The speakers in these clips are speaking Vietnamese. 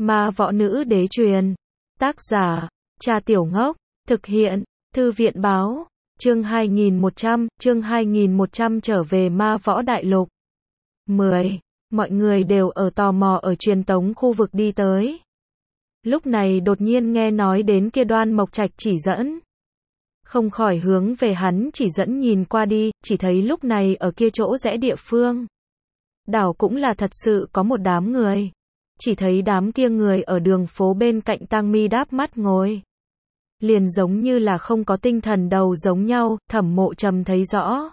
Ma võ nữ đế truyền. Tác giả, Cha Tiểu Ngốc. Thực hiện, Thư viện báo. Chương 2100 trở về ma võ đại lục. 10. Mọi người đều ở tò mò ở truyền tống khu vực đi tới. Lúc này đột nhiên nghe nói đến kia Đoan Mộc Trạch chỉ dẫn. Không khỏi hướng về hắn chỉ dẫn nhìn qua đi, chỉ thấy lúc này ở kia chỗ rẽ địa phương. Đảo cũng là thật sự có một đám người. Chỉ thấy đám kia người ở đường phố bên cạnh Tang Mi đáp mắt ngồi. Liền giống như là không có tinh thần đầu giống nhau, Thẩm Mộ Trầm thấy rõ.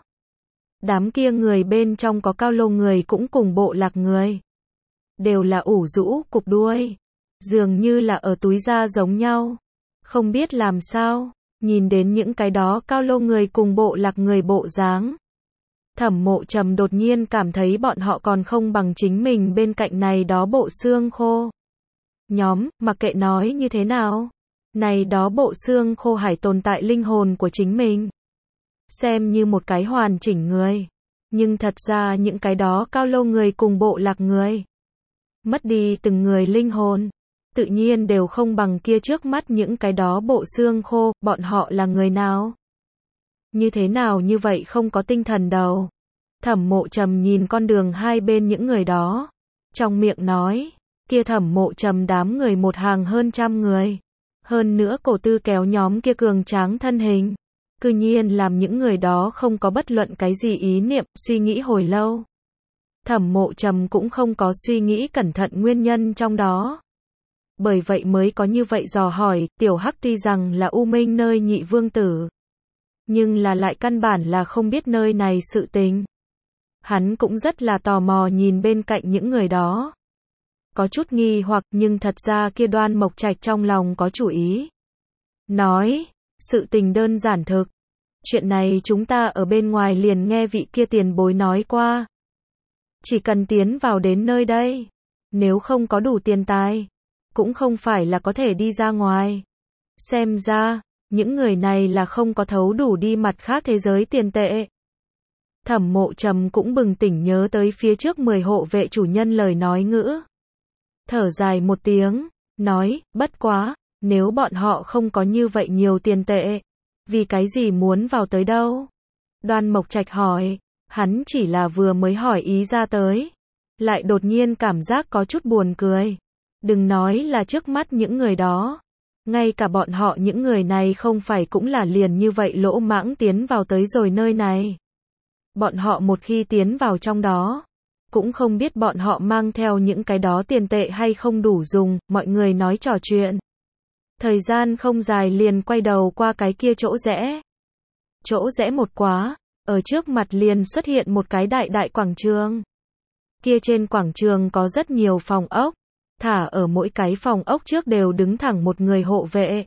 Đám kia người bên trong có Cao Lô người cũng cùng Bộ Lạc người. Đều là ủ rũ, cụp đuôi. Dường như là ở túi da giống nhau. Không biết làm sao, nhìn đến những cái đó Cao Lô người cùng Bộ Lạc người bộ dáng. Thẩm Mộ Trầm đột nhiên cảm thấy bọn họ còn không bằng chính mình bên cạnh này đó bộ xương khô. Nhóm, mặc kệ nói như thế nào. Này đó bộ xương khô hải tồn tại linh hồn của chính mình. Xem như một cái hoàn chỉnh người. Nhưng thật ra những cái đó Cao Lô người cùng Bộ Lạc người. Mất đi từng người linh hồn. Tự nhiên đều không bằng kia trước mắt những cái đó bộ xương khô, bọn họ là người nào? Như thế nào như vậy không có tinh thần đầu? Thẩm Mộ Trầm nhìn con đường hai bên những người đó. Trong miệng nói, kia Thẩm Mộ Trầm đám người một hàng hơn trăm người. Hơn nữa cổ tư kéo nhóm kia cường tráng thân hình. Cư nhiên làm những người đó không có bất luận cái gì ý niệm, suy nghĩ hồi lâu. Thẩm Mộ Trầm cũng không có suy nghĩ cẩn thận nguyên nhân trong đó. Bởi vậy mới có như vậy dò hỏi, Tiểu Hắc tuy rằng là U Minh nơi nhị vương tử. Nhưng là lại căn bản là không biết nơi này sự tình. Hắn cũng rất là tò mò nhìn bên cạnh những người đó. Có chút nghi hoặc nhưng thật ra kia Đoan Mộc Trạch trong lòng có chủ ý. Nói, sự tình đơn giản thực. Chuyện này chúng ta ở bên ngoài liền nghe vị kia tiền bối nói qua. Chỉ cần tiến vào đến nơi đây. Nếu không có đủ tiền tài. Cũng không phải là có thể đi ra ngoài. Xem ra, những người này là không có thấu đủ đi mặt khác thế giới tiền tệ. Thẩm Mộ Trầm cũng bừng tỉnh nhớ tới phía trước 10 hộ vệ chủ nhân lời nói ngữ. Thở dài một tiếng, nói, bất quá, nếu bọn họ không có như vậy nhiều tiền tệ, vì cái gì muốn vào tới đâu? Đoan Mộc Trạch hỏi, hắn chỉ là vừa mới hỏi ý ra tới, lại đột nhiên cảm giác có chút buồn cười. Đừng nói là trước mắt những người đó, ngay cả bọn họ những người này không phải cũng là liền như vậy lỗ mãng tiến vào tới rồi nơi này. Bọn họ một khi tiến vào trong đó, cũng không biết bọn họ mang theo những cái đó tiền tệ hay không đủ dùng, mọi người nói trò chuyện. Thời gian không dài liền quay đầu qua cái kia chỗ rẽ. Chỗ rẽ một quá, ở trước mặt liền xuất hiện một cái đại quảng trường. Kia trên quảng trường có rất nhiều phòng ốc, thả ở mỗi cái phòng ốc trước đều đứng thẳng một người hộ vệ.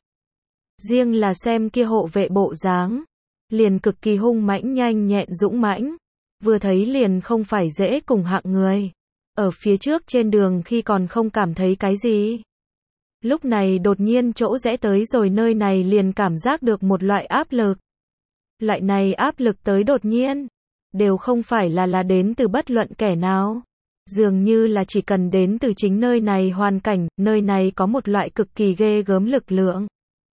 Riêng là xem kia hộ vệ bộ dáng, liền cực kỳ hung mãnh nhanh nhẹn dũng mãnh. Vừa thấy liền không phải dễ cùng hạng người. Ở phía trước trên đường khi còn không cảm thấy cái gì. Lúc này đột nhiên chỗ rẽ tới rồi nơi này liền cảm giác được một loại áp lực. Loại này áp lực tới đột nhiên. Đều không phải là đến từ bất luận kẻ nào. Dường như là chỉ cần đến từ chính nơi này hoàn cảnh, nơi này có một loại cực kỳ ghê gớm lực lượng.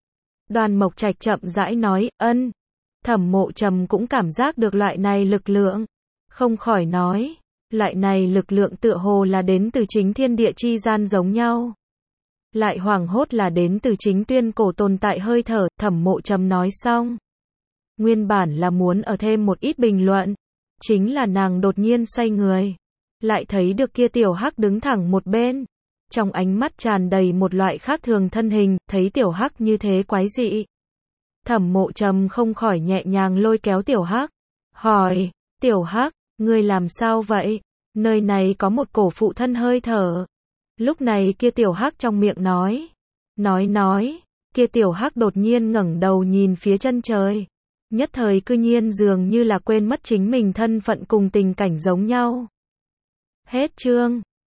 Đoan Mộc Trạch chậm rãi nói, ân. Thẩm Mộ Trầm cũng cảm giác được loại này lực lượng. Không khỏi nói, loại này lực lượng tựa hồ là đến từ chính thiên địa chi gian giống nhau. Lại hoảng hốt là đến từ chính tuyên cổ tồn tại hơi thở, Thẩm Mộ Trầm nói xong. Nguyên bản là muốn ở thêm một ít bình luận. Chính là nàng đột nhiên xoay người. Lại thấy được kia Tiểu Hắc đứng thẳng một bên. Trong ánh mắt tràn đầy một loại khác thường thân hình, thấy Tiểu Hắc như thế quái dị. Thẩm Mộ Trầm không khỏi nhẹ nhàng lôi kéo Tiểu Hắc. Hỏi, Tiểu Hắc, ngươi làm sao vậy? Nơi này có một cổ phụ thân hơi thở. Lúc này kia Tiểu Hắc trong miệng nói. Nói, kia Tiểu Hắc đột nhiên ngẩng đầu nhìn phía chân trời. Nhất thời cư nhiên dường như là quên mất chính mình thân phận cùng tình cảnh giống nhau. Hết chương.